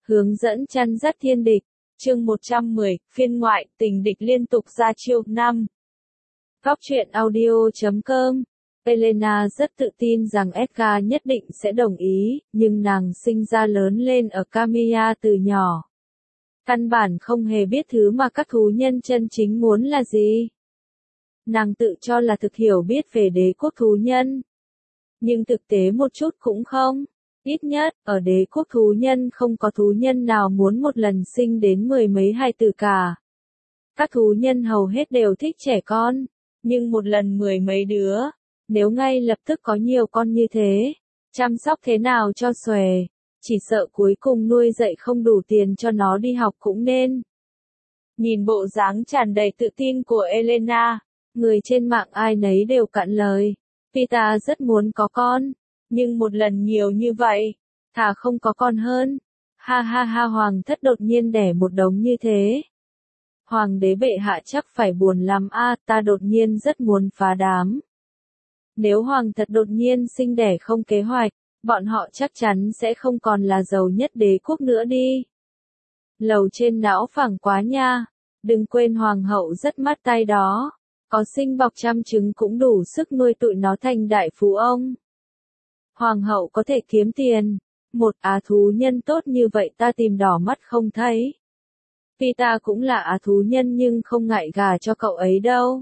Hướng dẫn chăn dắt thiên địch. Chương 110, phiên ngoại, tình địch liên tục ra chiêu. 5. Góc truyện audio.com. Elena rất tự tin rằng Edgar nhất định sẽ đồng ý, nhưng nàng sinh ra lớn lên ở Kamiya từ nhỏ. Căn bản không hề biết thứ mà các thú nhân chân chính muốn là gì. Nàng tự cho là thực hiểu biết về đế quốc thú nhân. Nhưng thực tế một chút cũng không. Ít nhất, ở đế quốc thú nhân không có thú nhân nào muốn một lần sinh đến 10 mấy hài tử cả. Các thú nhân hầu hết đều thích trẻ con, nhưng một lần 10 mấy đứa, nếu ngay lập tức có nhiều con như thế, chăm sóc thế nào cho xuề, chỉ sợ cuối cùng nuôi dạy không đủ tiền cho nó đi học cũng nên. Nhìn bộ dáng tràn đầy tự tin của Elena, người trên mạng ai nấy đều cạn lời. Pita rất muốn có con, nhưng một lần nhiều như vậy, thà không có con hơn. Ha ha ha, hoàng thất đột nhiên đẻ một đống như thế. Hoàng đế bệ hạ chắc phải buồn lắm a, ta đột nhiên rất muốn phá đám. Nếu hoàng thật đột nhiên sinh đẻ không kế hoạch, bọn họ chắc chắn sẽ không còn là giàu nhất đế quốc nữa đi. Lầu trên não phẳng quá nha, đừng quên hoàng hậu rất mát tay đó, có sinh bọc trăm trứng cũng đủ sức nuôi tụi nó thành đại phú ông. Hoàng hậu có thể kiếm tiền, một thú nhân tốt như vậy ta tìm đỏ mắt không thấy. Pita cũng là thú nhân nhưng không ngại gả cho cậu ấy đâu.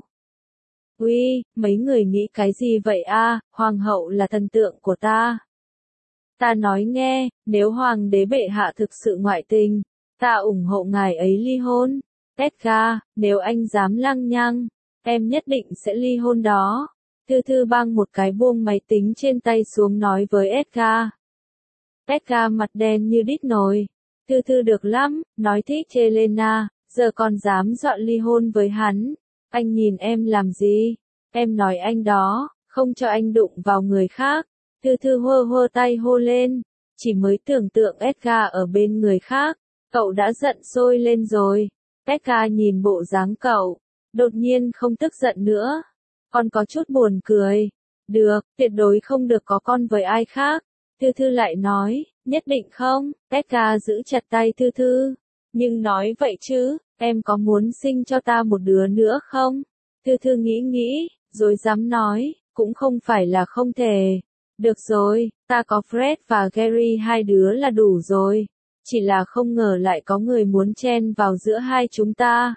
Uy, mấy người nghĩ cái gì vậy hoàng hậu là thần tượng của ta. Ta nói nghe, nếu hoàng đế bệ hạ thực sự ngoại tình, ta ủng hộ ngài ấy ly hôn. Edgar, nếu anh dám lăng nhăng, em nhất định sẽ ly hôn đó. Thư Thư bang một cái buông máy tính trên tay xuống nói với Edgar. Edgar mặt đen như đít nồi. Thư Thư được lắm, nói thích Helena, giờ còn dám dọa ly hôn với hắn. Anh nhìn em làm gì? Em nói anh đó, không cho anh đụng vào người khác. Thư Thư hơ hơ tay hô lên, chỉ mới tưởng tượng Edgar ở bên người khác, cậu đã giận sôi lên rồi. Edgar nhìn bộ dáng cậu, đột nhiên không tức giận nữa. Còn có chút buồn cười. Được, tuyệt đối không được có con với ai khác. Thư Thư lại nói, nhất định không? Edgar giữ chặt tay Thư Thư. Nhưng nói vậy chứ, em có muốn sinh cho ta một đứa nữa không? Thư Thư nghĩ, rồi dám nói, cũng không phải là không thể. Được rồi, ta có Fred và Gary hai đứa là đủ rồi. Chỉ là không ngờ lại có người muốn chen vào giữa hai chúng ta.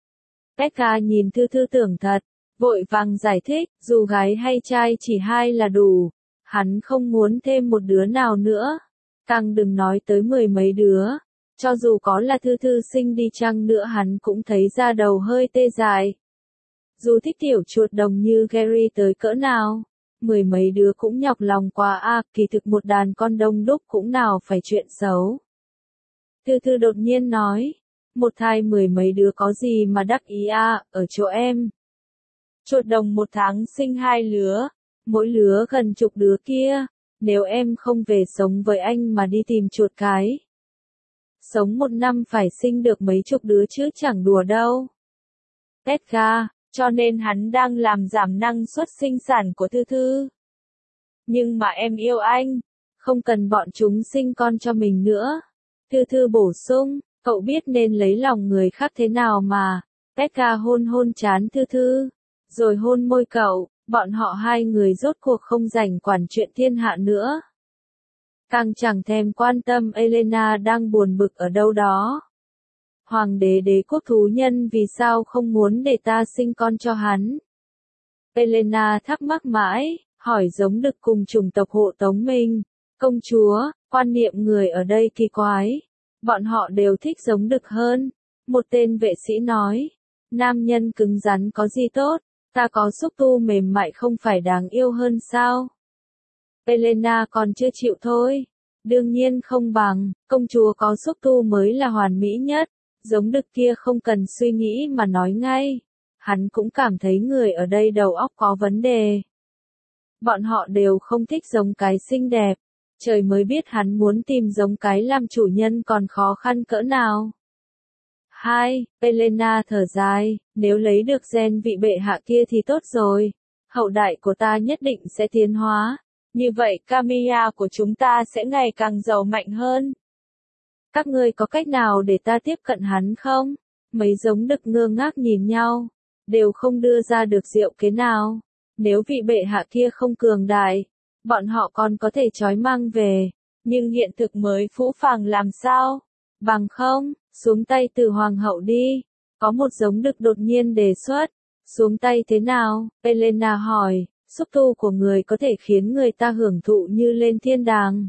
Edgar nhìn Thư Thư tưởng thật. Vội vàng giải thích, dù gái hay trai chỉ hai là đủ, hắn không muốn thêm một đứa nào nữa, càng đừng nói tới 10 mấy đứa, cho dù có là Thư Thư sinh đi chăng nữa hắn cũng thấy da đầu hơi tê dại. Dù thích tiểu chuột đồng như Gary tới cỡ nào, 10 mấy đứa cũng nhọc lòng quá kỳ thực một đàn con đông đúc cũng nào phải chuyện xấu. Thư Thư đột nhiên nói, một thai 10 mấy đứa có gì mà đắc ý ở chỗ em. Chuột đồng một tháng sinh 2 lứa, mỗi lứa gần chục đứa kia, nếu em không về sống với anh mà đi tìm chuột cái. Sống một năm phải sinh được mấy chục đứa chứ chẳng đùa đâu. Edgar, cho nên hắn đang làm giảm năng suất sinh sản của Thư Thư. Nhưng mà em yêu anh, không cần bọn chúng sinh con cho mình nữa. Thư Thư bổ sung, cậu biết nên lấy lòng người khác thế nào mà. Edgar hôn trán Thư Thư. Rồi hôn môi cậu, bọn họ hai người rốt cuộc không rảnh quản chuyện thiên hạ nữa. Càng chẳng thèm quan tâm Elena đang buồn bực ở đâu đó. Hoàng đế đế quốc thú nhân vì sao không muốn để ta sinh con cho hắn? Elena thắc mắc mãi, hỏi giống đực cùng chủng tộc hộ tống mình. Công chúa, quan niệm người ở đây kỳ quái. Bọn họ đều thích giống đực hơn. Một tên vệ sĩ nói, nam nhân cứng rắn có gì tốt? Ta có xúc tu mềm mại không phải đáng yêu hơn sao? Elena còn chưa chịu thôi. Đương nhiên không bằng, công chúa có xúc tu mới là hoàn mỹ nhất. Giống đực kia không cần suy nghĩ mà nói ngay. Hắn cũng cảm thấy người ở đây đầu óc có vấn đề. Bọn họ đều không thích giống cái xinh đẹp. Trời mới biết hắn muốn tìm giống cái làm chủ nhân còn khó khăn cỡ nào. 2. Elena thở dài, nếu lấy được gen vị bệ hạ kia thì tốt rồi. Hậu đại của ta nhất định sẽ tiến hóa. Như vậy Kamiya của chúng ta sẽ ngày càng giàu mạnh hơn. Các ngươi có cách nào để ta tiếp cận hắn không? Mấy giống đực ngơ ngác nhìn nhau, đều không đưa ra được diệu kế nào. Nếu vị bệ hạ kia không cường đại, bọn họ còn có thể trói mang về, nhưng hiện thực mới phũ phàng làm sao? Bằng không, xuống tay từ hoàng hậu đi. Có một giống đực đột nhiên đề xuất. Xuống tay thế nào? Elena hỏi, xúc tu của người có thể khiến người ta hưởng thụ như lên thiên đàng.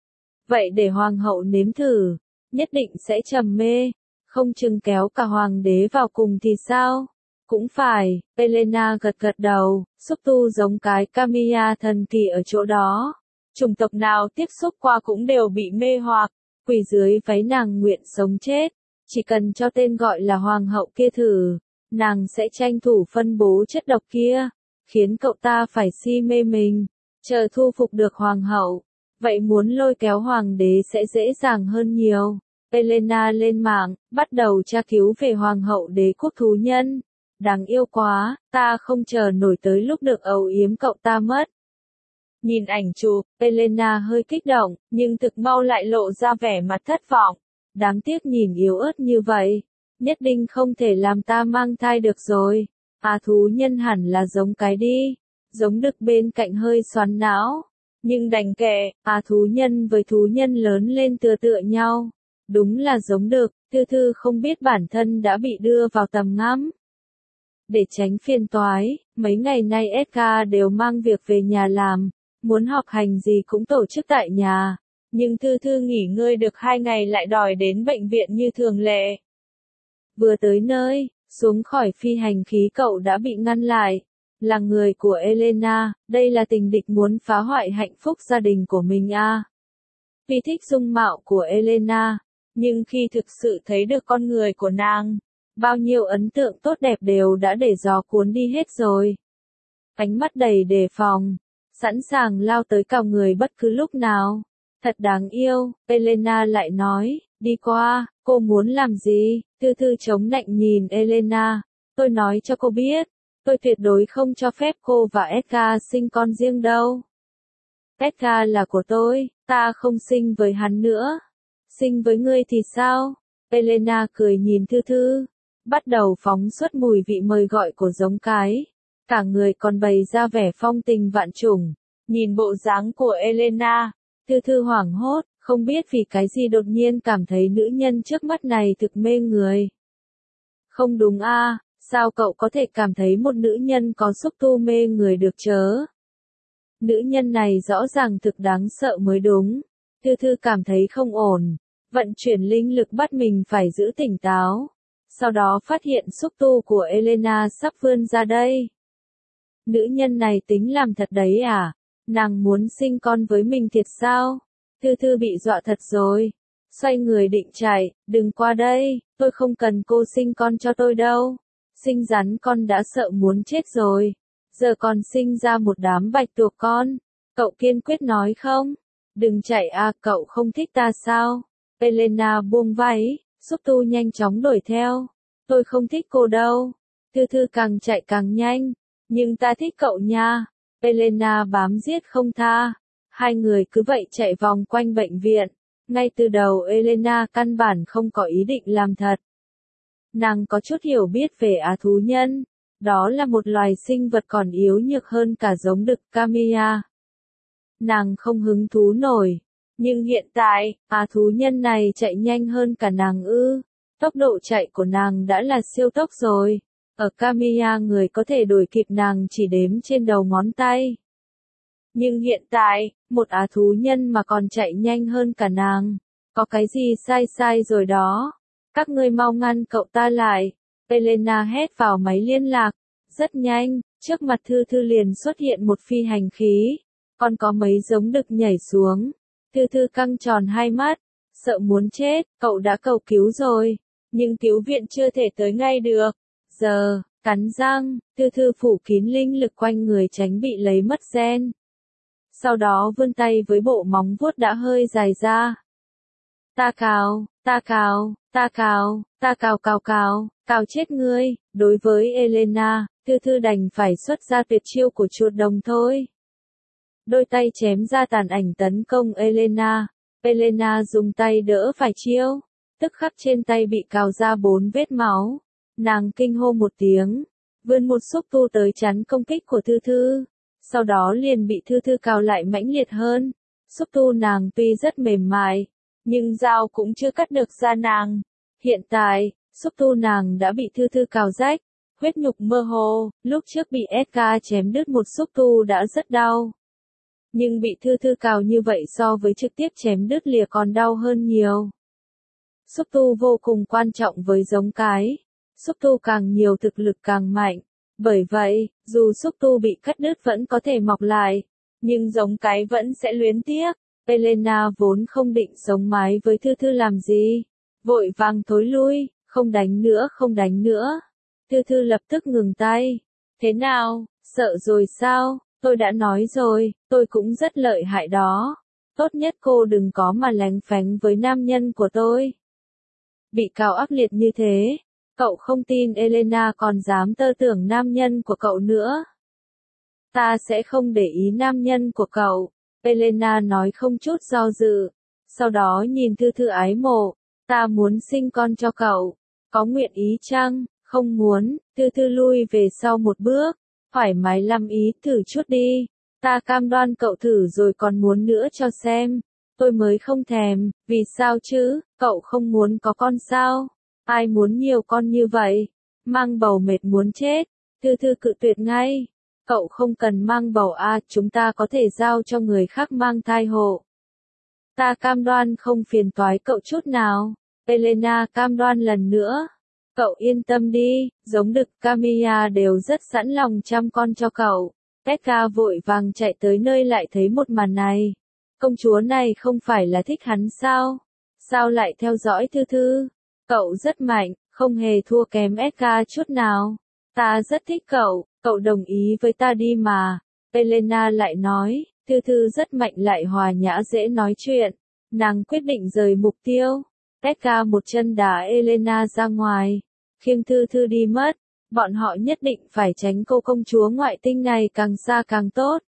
Vậy để hoàng hậu nếm thử, nhất định sẽ trầm mê, không chừng kéo cả hoàng đế vào cùng thì sao? Cũng phải, Elena gật gật đầu, xúc tu giống cái Camilla thần kỳ ở chỗ đó. Chủng tộc nào tiếp xúc qua cũng đều bị mê hoặc, quỳ dưới váy nàng nguyện sống chết. Chỉ cần cho tên gọi là hoàng hậu kia thử, nàng sẽ tranh thủ phân bố chất độc kia, khiến cậu ta phải si mê mình, chờ thu phục được hoàng hậu. Vậy muốn lôi kéo hoàng đế sẽ dễ dàng hơn nhiều. Elena lên mạng, bắt đầu tra cứu về hoàng hậu đế quốc thú nhân. Đáng yêu quá, ta không chờ nổi tới lúc được âu yếm cậu ta mất. Nhìn ảnh chụp, Elena hơi kích động, nhưng thực mau lại lộ ra vẻ mặt thất vọng. Đáng tiếc nhìn yếu ớt như vậy, nhất định không thể làm ta mang thai được rồi. Thú nhân hẳn là giống cái đi. Giống đực bên cạnh hơi xoắn não. Nhưng đành kệ, thú nhân với thú nhân lớn lên tựa tựa nhau. Đúng là giống đực, Thư Thư không biết bản thân đã bị đưa vào tầm ngắm. Để tránh phiền toái, mấy ngày nay Edgar đều mang việc về nhà làm, muốn học hành gì cũng tổ chức tại nhà. Nhưng Thư Thư nghỉ ngơi được 2 ngày lại đòi đến bệnh viện như thường lệ. Vừa tới nơi, xuống khỏi phi hành khí cậu đã bị ngăn lại. Là người của Elena, đây là tình địch muốn phá hoại hạnh phúc gia đình của mình à. Vì thích dung mạo của Elena, nhưng khi thực sự thấy được con người của nàng, bao nhiêu ấn tượng tốt đẹp đều đã để gió cuốn đi hết rồi. Ánh mắt đầy đề phòng, sẵn sàng lao tới cào người bất cứ lúc nào. Thật đáng yêu, Elena lại nói, đi qua, cô muốn làm gì? Thư Thư chống nạnh nhìn Elena, tôi nói cho cô biết, tôi tuyệt đối không cho phép cô và Edgar sinh con riêng đâu. Edgar là của tôi, ta không sinh với hắn nữa. Sinh với ngươi thì sao? Elena cười nhìn Thư Thư, bắt đầu phóng xuất mùi vị mời gọi của giống cái. Cả người còn bày ra vẻ phong tình vạn trùng. Nhìn bộ dáng của Elena, Thư Thư hoảng hốt, không biết vì cái gì đột nhiên cảm thấy nữ nhân trước mắt này thực mê người. Không đúng a, sao cậu có thể cảm thấy một nữ nhân có xúc tu mê người được chớ? Nữ nhân này rõ ràng thực đáng sợ mới đúng. Thư Thư cảm thấy không ổn, vận chuyển linh lực bắt mình phải giữ tỉnh táo. Sau đó phát hiện xúc tu của Elena sắp vươn ra đây. Nữ nhân này tính làm thật đấy à? Nàng muốn sinh con với mình thiệt sao? Thư Thư bị dọa thật rồi. Xoay người định chạy, đừng qua đây, tôi không cần cô sinh con cho tôi đâu. Sinh rắn con đã sợ muốn chết rồi. Giờ còn sinh ra một đám bạch tuộc con. Cậu kiên quyết nói không? Đừng chạy à, cậu không thích ta sao? Elena buông váy, xúc tu nhanh chóng đuổi theo. Tôi không thích cô đâu. Thư Thư càng chạy càng nhanh. Nhưng ta thích cậu nha. Elena bám giết không tha. Hai người cứ vậy chạy vòng quanh bệnh viện. Ngay từ đầu Elena căn bản không có ý định làm thật. Nàng có chút hiểu biết về thú nhân. Đó là một loài sinh vật còn yếu nhược hơn cả giống đực Camilla. Nàng không hứng thú nổi. Nhưng hiện tại, thú nhân này chạy nhanh hơn cả nàng ư. Tốc độ chạy của nàng đã là siêu tốc rồi. Ở Camilla người có thể đuổi kịp nàng chỉ đếm trên đầu ngón tay. Nhưng hiện tại, một thú nhân mà còn chạy nhanh hơn cả nàng. Có cái gì sai rồi đó. Các ngươi mau ngăn cậu ta lại. Elena hét vào máy liên lạc. Rất nhanh, trước mặt Thư Thư liền xuất hiện một phi hành khí. Còn có mấy giống đực nhảy xuống. Thư Thư căng tròn hai mắt. Sợ muốn chết, cậu đã cầu cứu rồi. Nhưng cứu viện chưa thể tới ngay được. Giờ, cắn răng, Thư Thư phủ kín linh lực quanh người tránh bị lấy mất gen. Sau đó vươn tay với bộ móng vuốt đã hơi dài ra. Ta cào, ta cào, ta cào, ta cào cào cào, cào chết ngươi. Đối với Elena, Thư Thư đành phải xuất ra tuyệt chiêu của chuột đồng thôi. Đôi tay chém ra tàn ảnh tấn công Elena. Elena dùng tay đỡ phải chiêu, tức khắc trên tay bị cào ra 4 vết máu. Nàng kinh hô một tiếng, vươn một xúc tu tới chắn công kích của Thư Thư. Sau đó liền bị Thư Thư cào lại mãnh liệt hơn. Xúc tu nàng tuy rất mềm mại, nhưng dao cũng chưa cắt được da nàng. Hiện tại, xúc tu nàng đã bị Thư Thư cào rách, huyết nhục mơ hồ, lúc trước bị Edgar chém đứt một xúc tu đã rất đau. Nhưng bị Thư Thư cào như vậy so với trực tiếp chém đứt lìa còn đau hơn nhiều. Xúc tu vô cùng quan trọng với giống cái. Xúc tu càng nhiều thực lực càng mạnh. Bởi vậy, dù xúc tu bị cắt đứt vẫn có thể mọc lại, nhưng giống cái vẫn sẽ luyến tiếc. Elena vốn không định sống mái với Thư Thư làm gì. Vội vàng thối lui, không đánh nữa không đánh nữa. Thư Thư lập tức ngừng tay. Thế nào, sợ rồi sao? Tôi đã nói rồi, tôi cũng rất lợi hại đó. Tốt nhất cô đừng có mà lén phén với nam nhân của tôi. Bị cào ác liệt như thế, cậu không tin Elena còn dám tơ tưởng nam nhân của cậu nữa. Ta sẽ không để ý nam nhân của cậu, Elena nói không chút do dự. Sau đó nhìn Thư Thư ái mộ, ta muốn sinh con cho cậu, có nguyện ý chăng? Không muốn. Thư Thư lui về sau một bước, thoải mái lắm ý thử chút đi. Ta cam đoan cậu thử rồi còn muốn nữa cho xem. Tôi mới không thèm, vì sao chứ, cậu không muốn có con sao? Ai muốn nhiều con như vậy? Mang bầu mệt muốn chết. Thư Thư cự tuyệt ngay. Cậu không cần mang bầu chúng ta có thể giao cho người khác mang thai hộ. Ta cam đoan không phiền toái cậu chút nào. Elena cam đoan lần nữa. Cậu yên tâm đi, giống đực Camilla đều rất sẵn lòng chăm con cho cậu. Edgar vội vàng chạy tới nơi lại thấy một màn này. Công chúa này không phải là thích hắn sao? Sao lại theo dõi Thư Thư? Cậu rất mạnh, không hề thua kém Edgar chút nào. Ta rất thích cậu, cậu đồng ý với ta đi mà. Elena lại nói, Thư Thư rất mạnh lại hòa nhã dễ nói chuyện. Nàng quyết định rời mục tiêu. Edgar một chân đá Elena ra ngoài, khiêng Thư Thư đi mất. Bọn họ nhất định phải tránh cô công chúa ngoại tinh này càng xa càng tốt.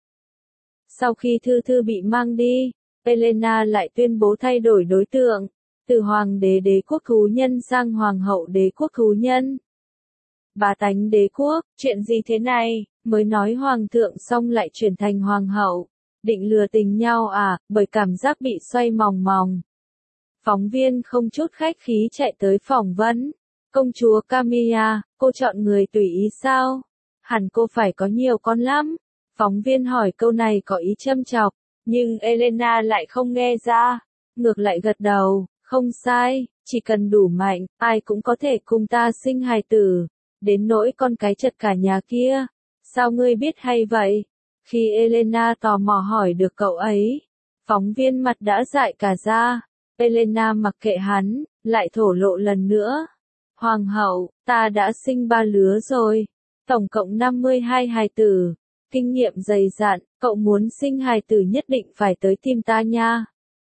Sau khi Thư Thư bị mang đi, Elena lại tuyên bố thay đổi đối tượng, từ hoàng đế đế quốc thú nhân sang hoàng hậu đế quốc thú nhân. Bá tánh đế quốc, chuyện gì thế này, mới nói hoàng thượng xong lại chuyển thành hoàng hậu, định lừa tình nhau bởi cảm giác bị xoay mòng mòng. Phóng viên không chút khách khí chạy tới phỏng vấn. Công chúa Camilla, cô chọn người tùy ý sao? Hẳn cô phải có nhiều con lắm. Phóng viên hỏi câu này có ý châm chọc, nhưng Elena lại không nghe ra. Ngược lại gật đầu, không sai, chỉ cần đủ mạnh, ai cũng có thể cùng ta sinh hài tử. Đến nỗi con cái chật cả nhà kia. Sao ngươi biết hay vậy? Khi Elena tò mò hỏi được cậu ấy, phóng viên mặt đã dại cả ra. Elena mặc kệ hắn, lại thổ lộ lần nữa. Hoàng hậu, ta đã sinh 3 lứa rồi. Tổng cộng 52 hài tử. Kinh nghiệm dày dặn, cậu muốn sinh hài tử nhất định phải tới tìm ta nha.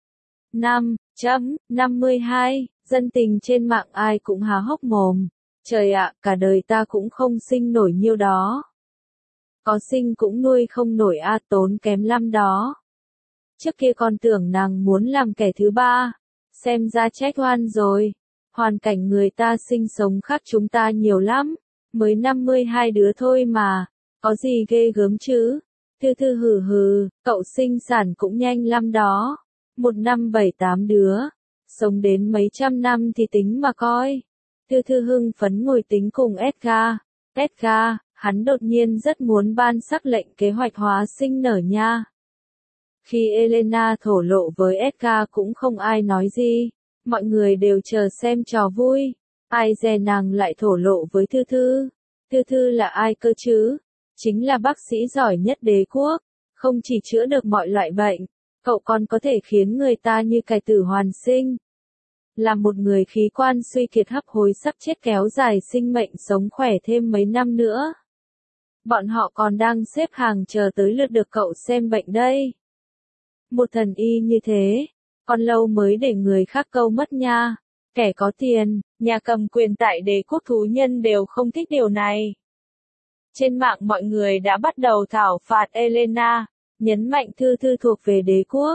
5.52, dân tình trên mạng ai cũng há hốc mồm. Trời ạ, cả đời ta cũng không sinh nổi nhiêu đó. Có sinh cũng nuôi không nổi tốn kém lắm đó. Trước kia còn tưởng nàng muốn làm kẻ thứ ba. Xem ra trách oan rồi. Hoàn cảnh người ta sinh sống khác chúng ta nhiều lắm. Mới 52 đứa thôi mà. Có gì ghê gớm chứ? Thư Thư hừ hừ, cậu sinh sản cũng nhanh lắm đó. Một năm 7-8 đứa. Sống đến mấy trăm năm thì tính mà coi. Thư Thư hưng phấn ngồi tính cùng Edgar. Edgar, hắn đột nhiên rất muốn ban sắc lệnh kế hoạch hóa sinh nở nha. Khi Elena thổ lộ với Edgar cũng không ai nói gì. Mọi người đều chờ xem trò vui. Ai dè nàng lại thổ lộ với Thư Thư. Thư Thư là ai cơ chứ? Chính là bác sĩ giỏi nhất đế quốc. Không chỉ chữa được mọi loại bệnh, cậu còn có thể khiến người ta như cải tử hoàn sinh. Là một người khí quan suy kiệt hấp hối sắp chết kéo dài sinh mệnh sống khỏe thêm mấy năm nữa. Bọn họ còn đang xếp hàng chờ tới lượt được cậu xem bệnh đây. Một thần y như thế, còn lâu mới để người khác câu mất nha. Kẻ có tiền, nhà cầm quyền tại đế quốc thú nhân đều không thích điều này. Trên mạng mọi người đã bắt đầu thảo phạt Elena, nhấn mạnh Thư Thư thuộc về đế quốc.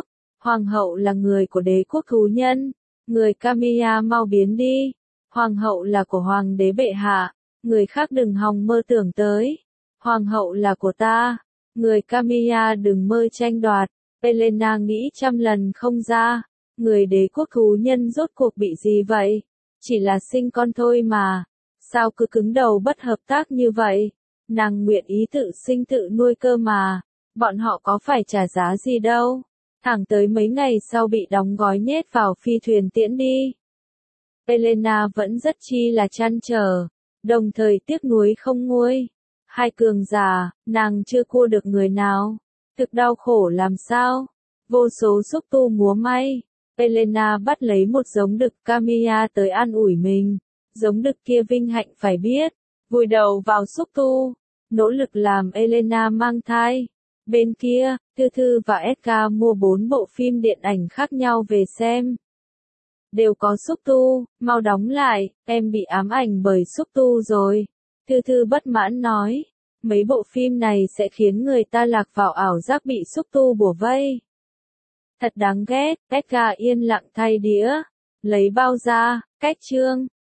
Hoàng hậu là người của đế quốc thú nhân. Người Kamiya mau biến đi. Hoàng hậu là của hoàng đế bệ hạ. Người khác đừng hòng mơ tưởng tới. Hoàng hậu là của ta. Người Kamiya đừng mơ tranh đoạt. Elena nghĩ trăm lần không ra. Người đế quốc thú nhân rốt cuộc bị gì vậy? Chỉ là sinh con thôi mà. Sao cứ cứng đầu bất hợp tác như vậy? Nàng nguyện ý tự sinh tự nuôi cơ mà. Bọn họ có phải trả giá gì đâu. Thẳng tới mấy ngày sau bị đóng gói nhét vào phi thuyền tiễn đi. Elena vẫn rất chi là trăn trở, đồng thời tiếc nuối không nguôi. Hai cường giả, nàng chưa cua được người nào. Thực đau khổ làm sao? Vô số xúc tu múa may. Elena bắt lấy một giống đực Kamiya tới an ủi mình. Giống đực kia vinh hạnh phải biết. Vùi đầu vào xúc tu. Nỗ lực làm Elena mang thai. Bên kia, Thư Thư và Edgar mua 4 bộ phim điện ảnh khác nhau về xem. Đều có xúc tu, mau đóng lại, em bị ám ảnh bởi xúc tu rồi. Thư Thư bất mãn nói, mấy bộ phim này sẽ khiến người ta lạc vào ảo giác bị xúc tu bủa vây. Thật đáng ghét, Edgar yên lặng thay đĩa, lấy bao ra, cách chương.